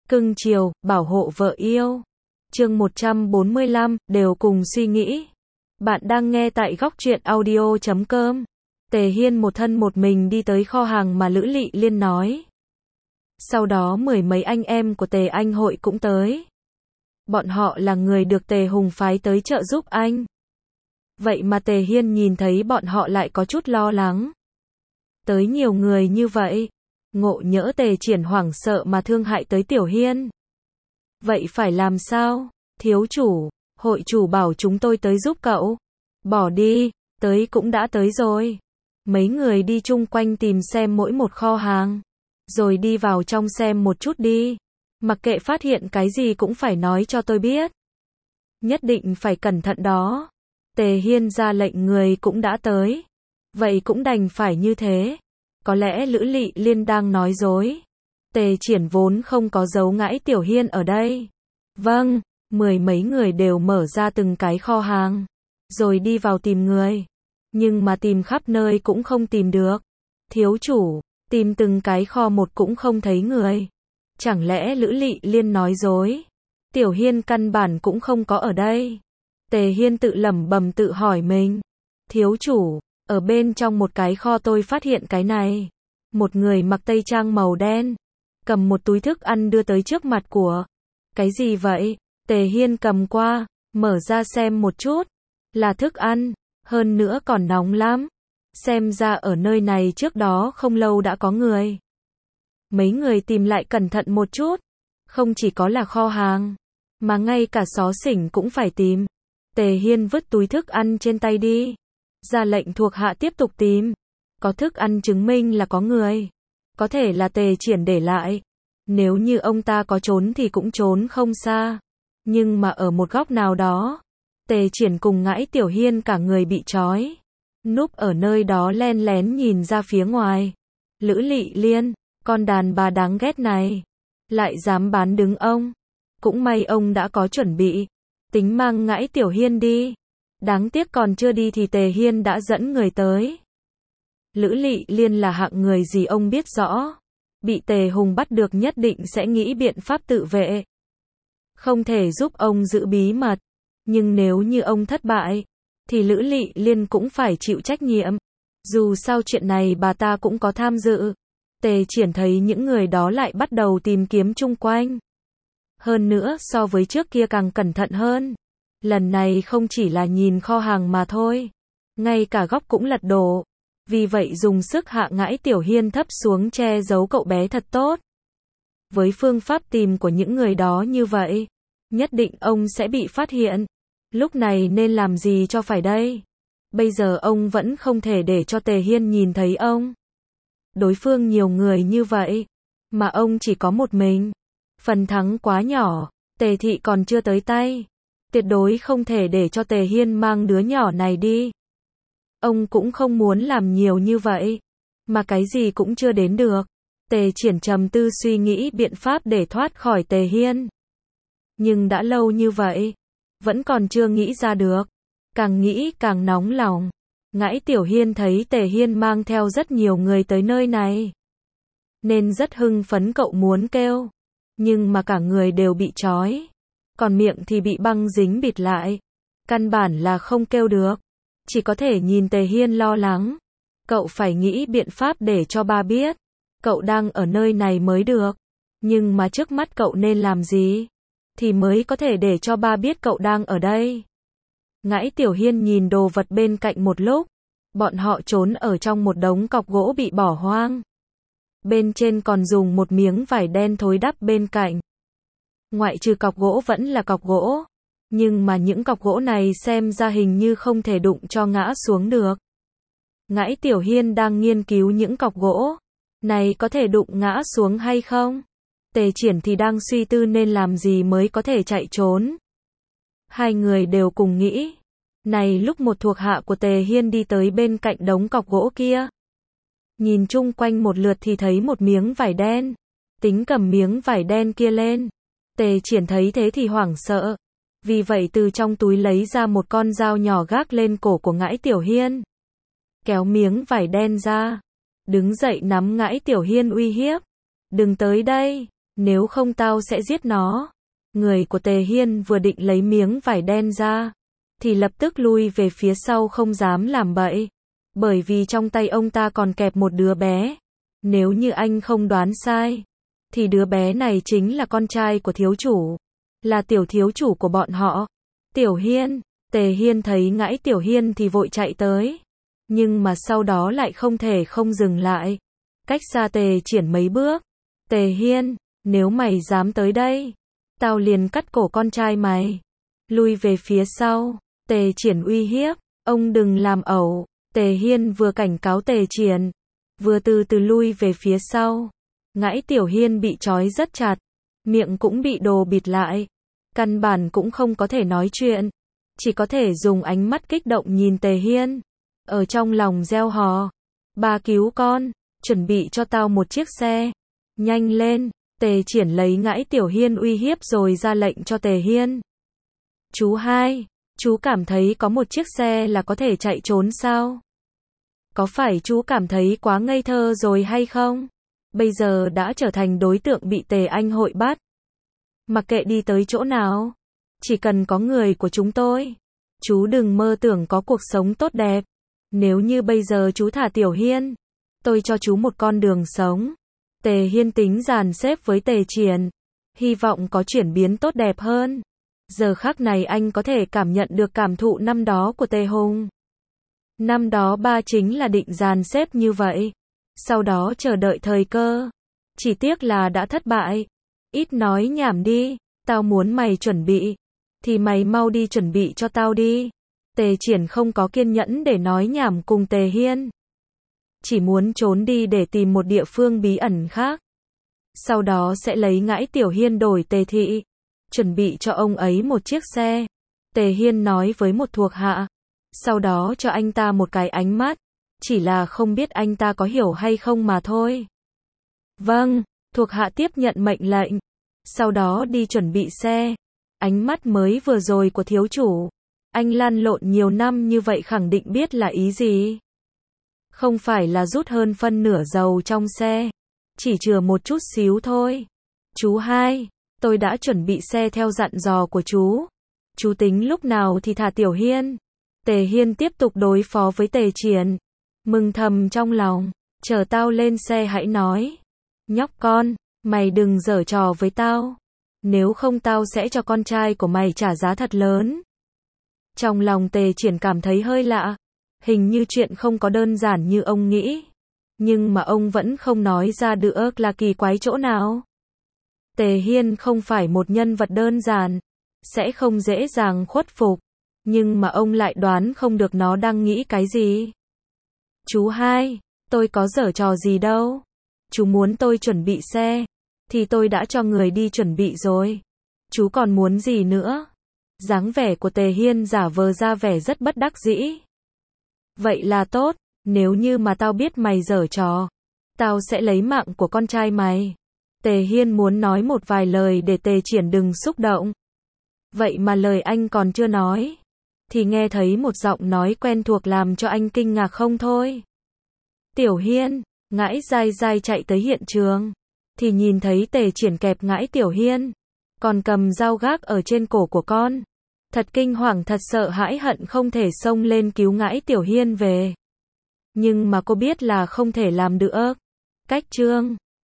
cưng chiều, bảo hộ vợ yêu. Chương 145, đều cùng suy nghĩ. Bạn đang nghe tại góc truyện audio.com. Tề Hiên một thân một mình đi tới kho hàng mà Lữ Lị Liên nói. Sau đó mười mấy anh em của Tề Anh Hội cũng tới. Bọn họ là người được Tề Hùng phái tới trợ giúp anh. Vậy mà Tề Hiên nhìn thấy bọn họ lại có chút lo lắng. Tới nhiều người như vậy, ngộ nhỡ Tề Triển hoảng sợ mà thương hại tới Tiểu Hiên. Vậy phải làm sao? Thiếu chủ, hội chủ bảo chúng tôi tới giúp cậu. Bỏ đi, tới cũng đã tới rồi. Mấy người đi chung quanh tìm xem mỗi một kho hàng. Rồi đi vào trong xem một chút đi. Mặc kệ phát hiện cái gì cũng phải nói cho tôi biết. Nhất định phải cẩn thận đó. Tề Hiên ra lệnh người cũng đã tới. Vậy cũng đành phải như thế. Có lẽ Lữ Lị Liên đang nói dối. Tề Triển vốn không có giấu ngãi Tiểu Hiên ở đây. Vâng, mười mấy người đều mở ra từng cái kho hàng. Rồi đi vào tìm người. Nhưng mà tìm khắp nơi cũng không tìm được. Thiếu chủ, tìm từng cái kho một cũng không thấy người. Chẳng lẽ Lữ Lị Liên nói dối? Tiểu Hiên căn bản cũng không có ở đây. Tề Hiên tự lẩm bẩm tự hỏi mình. Thiếu chủ, ở bên trong một cái kho tôi phát hiện cái này. Một người mặc tây trang màu đen. Cầm một túi thức ăn đưa tới trước mặt của. Cái gì vậy? Tề Hiên cầm qua, mở ra xem một chút. Là thức ăn, hơn nữa còn nóng lắm. Xem ra ở nơi này trước đó không lâu đã có người. Mấy người tìm lại cẩn thận một chút. Không chỉ có là kho hàng, mà ngay cả xó xỉnh cũng phải tìm. Tề Hiên vứt túi thức ăn trên tay đi. Ra lệnh thuộc hạ tiếp tục tìm. Có thức ăn chứng minh là có người. Có thể là Tề Triển để lại. Nếu như ông ta có trốn thì cũng trốn không xa. Nhưng mà ở một góc nào đó, Tề Triển cùng ngãi Tiểu Hiên cả người bị trói. Núp ở nơi đó len lén nhìn ra phía ngoài. Lữ Lị Liên, con đàn bà đáng ghét này. Lại dám bán đứng ông. Cũng may ông đã có chuẩn bị. Tính mang ngãi Tiểu Hiên đi. Đáng tiếc còn chưa đi thì Tề Hiên đã dẫn người tới. Lữ Lị Liên là hạng người gì ông biết rõ. Bị Tề Hùng bắt được nhất định sẽ nghĩ biện pháp tự vệ. Không thể giúp ông giữ bí mật. Nhưng nếu như ông thất bại, thì Lữ Lị Liên cũng phải chịu trách nhiệm. Dù sao chuyện này bà ta cũng có tham dự. Tề Triển thấy những người đó lại bắt đầu tìm kiếm chung quanh. Hơn nữa so với trước kia càng cẩn thận hơn. Lần này không chỉ là nhìn kho hàng mà thôi. Ngay cả góc cũng lật đổ. Vì vậy dùng sức hạ ngãi Tiểu Hiên thấp xuống che giấu cậu bé thật tốt. Với phương pháp tìm của những người đó như vậy, nhất định ông sẽ bị phát hiện. Lúc này nên làm gì cho phải đây? Bây giờ ông vẫn không thể để cho Tề Hiên nhìn thấy ông. Đối phương nhiều người như vậy, mà ông chỉ có một mình. Phần thắng quá nhỏ, Tề thị còn chưa tới tay. Tuyệt đối không thể để cho Tề Hiên mang đứa nhỏ này đi. Ông cũng không muốn làm nhiều như vậy, mà cái gì cũng chưa đến được. Tề Triển trầm tư suy nghĩ biện pháp để thoát khỏi Tề Hiên. Nhưng đã lâu như vậy, vẫn còn chưa nghĩ ra được. Càng nghĩ càng nóng lòng. Ngãi Tiểu Hiên thấy Tề Hiên mang theo rất nhiều người tới nơi này, nên rất hưng phấn cậu muốn kêu. Nhưng mà cả người đều bị trói. Còn miệng thì bị băng dính bịt lại. Căn bản là không kêu được. Chỉ có thể nhìn Tề Hiên lo lắng. Cậu phải nghĩ biện pháp để cho ba biết. Cậu đang ở nơi này mới được. Nhưng mà trước mắt cậu nên làm gì? Thì mới có thể để cho ba biết cậu đang ở đây. Ngãi Tiểu Hiên nhìn đồ vật bên cạnh một lúc. Bọn họ trốn ở trong một đống cọc gỗ bị bỏ hoang. Bên trên còn dùng một miếng vải đen thối đắp bên cạnh. Ngoại trừ cọc gỗ vẫn là cọc gỗ. Nhưng mà những cọc gỗ này xem ra hình như không thể đụng cho ngã xuống được. Ngãi Tiểu Hiên đang nghiên cứu những cọc gỗ này có thể đụng ngã xuống hay không. Tề Triển thì đang suy tư nên làm gì mới có thể chạy trốn. Hai người đều cùng nghĩ. Này lúc một thuộc hạ của Tề Hiên đi tới bên cạnh đống cọc gỗ kia. Nhìn chung quanh một lượt thì thấy một miếng vải đen. Tính cầm miếng vải đen kia lên. Tề Triển thấy thế thì hoảng sợ. Vì vậy từ trong túi lấy ra một con dao nhỏ gác lên cổ của ngãi Tiểu Hiên. Kéo miếng vải đen ra. Đứng dậy nắm ngãi Tiểu Hiên uy hiếp. Đừng tới đây. nếu không tao sẽ giết nó. Người của Tề Hiên vừa định lấy miếng vải đen ra, thì lập tức lui về phía sau không dám làm bậy. Bởi vì trong tay ông ta còn kẹp một đứa bé. Nếu như anh không đoán sai, thì đứa bé này chính là con trai của thiếu chủ, là tiểu thiếu chủ của bọn họ. Tiểu Hiên, Tề Hiên thấy ngãi Tiểu Hiên thì vội chạy tới. Nhưng mà sau đó lại không thể không dừng lại. Cách xa Tề Triển mấy bước. Tề Hiên, nếu mày dám tới đây, tao liền cắt cổ con trai mày. Lui về phía sau. Tề Triển uy hiếp, ông đừng làm ẩu. Tề Hiên vừa cảnh cáo Tề Triển, vừa từ từ lui về phía sau. Ngãi Tiểu Hiên bị trói rất chặt, miệng cũng bị đồ bịt lại, căn bản cũng không có thể nói chuyện, chỉ có thể dùng ánh mắt kích động nhìn Tề Hiên, ở trong lòng reo hò, ba cứu con, chuẩn bị cho tao một chiếc xe, nhanh lên. Tề Triển lấy ngãi Tiểu Hiên uy hiếp rồi ra lệnh cho Tề Hiên. Chú hai, chú cảm thấy có một chiếc xe là có thể chạy trốn sao? Có phải chú cảm thấy quá ngây thơ rồi hay không? Bây giờ đã trở thành đối tượng bị Tề Anh Hội bắt. Mặc kệ đi tới chỗ nào, chỉ cần có người của chúng tôi, chú đừng mơ tưởng có cuộc sống tốt đẹp. Nếu như bây giờ chú thả Tiểu Hiên, tôi cho chú một con đường sống. Tề Hiên tính dàn xếp với Tề Triển, hy vọng có chuyển biến tốt đẹp hơn. Giờ khắc này anh có thể cảm nhận được cảm thụ năm đó của Tề Hùng. Năm đó ba chính là định dàn xếp như vậy, sau đó chờ đợi thời cơ. Chỉ tiếc là đã thất bại. Ít nói nhảm đi, tao muốn mày chuẩn bị, thì mày mau đi chuẩn bị cho tao đi. Tề Triển không có kiên nhẫn để nói nhảm cùng Tề Hiên, chỉ muốn trốn đi để tìm một địa phương bí ẩn khác. Sau đó sẽ lấy ngãi Tiểu Hiên đổi Tề Thị, chuẩn bị cho ông ấy một chiếc xe. Tề Hiên nói với một thuộc hạ, sau đó cho anh ta một cái ánh mắt, chỉ là không biết anh ta có hiểu hay không mà thôi. Vâng, thuộc hạ tiếp nhận mệnh lệnh, sau đó đi chuẩn bị xe. Ánh mắt mới vừa rồi của thiếu chủ, anh lăn lộn nhiều năm như vậy khẳng định biết là ý gì. Không phải là rút hơn phân nửa dầu trong xe, chỉ chừa một chút xíu thôi. Chú hai, tôi đã chuẩn bị xe theo dặn dò của chú. Chú tính lúc nào thì thả Tiểu Hiên. Tề Hiên tiếp tục đối phó với Tề Triển, mừng thầm trong lòng, chờ tao lên xe hãy nói. Nhóc con, mày đừng giở trò với tao, nếu không tao sẽ cho con trai của mày trả giá thật lớn. Trong lòng Tề Triển cảm thấy hơi lạ, hình như chuyện không có đơn giản như ông nghĩ, nhưng mà ông vẫn không nói ra được là kỳ quái chỗ nào. Tề Hiên không phải một nhân vật đơn giản, sẽ không dễ dàng khuất phục, nhưng mà ông lại đoán không được nó đang nghĩ cái gì. Chú hai, tôi có giở trò gì đâu. Chú muốn tôi chuẩn bị xe, thì tôi đã cho người đi chuẩn bị rồi. Chú còn muốn gì nữa? Dáng vẻ của Tề Hiên giả vờ ra vẻ rất bất đắc dĩ. Vậy là tốt, nếu như mà tao biết mày giở trò, tao sẽ lấy mạng của con trai mày. Tề Hiên muốn nói một vài lời để Tề Triển đừng xúc động. Vậy mà lời anh còn chưa nói, thì nghe thấy một giọng nói quen thuộc làm cho anh kinh ngạc không thôi. Tiểu Hiên, ngãi dai dai chạy tới hiện trường, thì nhìn thấy Tề Triển kẹp ngãi Tiểu Hiên, còn cầm dao gác ở trên cổ của con. Thật kinh hoàng, thật sợ hãi, hận không thể xông lên cứu ngãi Tiểu Hiên về. Nhưng mà cô biết là không thể làm được. Cách chương